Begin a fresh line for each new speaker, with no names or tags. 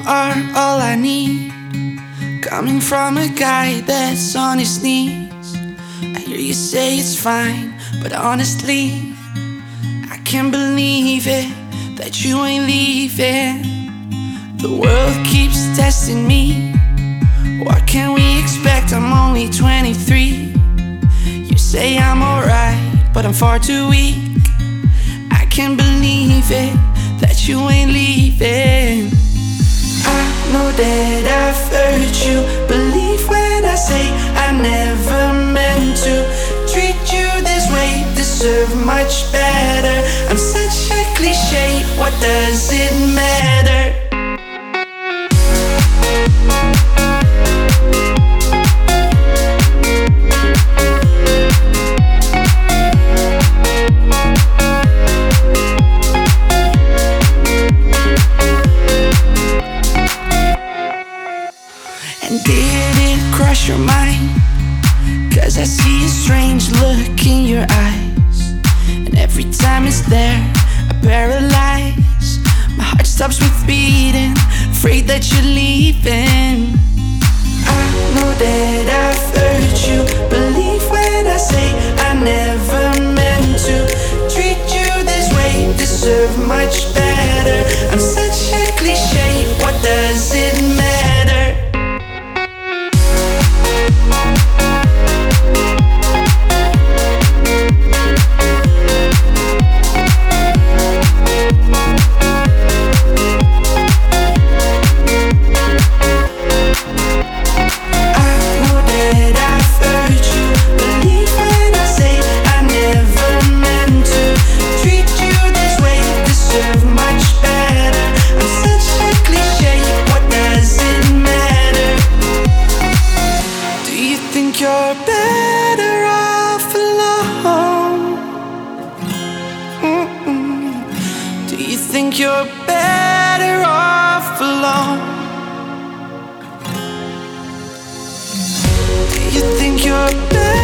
are all I need, coming from a guy that's on his knees. I hear you say it's fine, but honestly, I can't believe it that you ain't leaving. The world keeps testing me. What can we expect? I'm only 23. You say I'm alright, but I'm far too weak. I can't believe it that you ain't leaving. I know that I've hurt you. Believe when I say I never meant to treat you this way. Deserve much better. I'm such a cliche. What does it matter? And did it cross your mind? 'Cause I see a strange look in your eyes, and every time it's there, I paralyze. My heart stops with beating, afraid that you're leaving. I know that I've hurt you. Believe when I say I never meant to treat you this way. Deserve much better. I'm such a cliche. What does it matter? You're better off alone. Do you think you're better off alone? Do you think you're better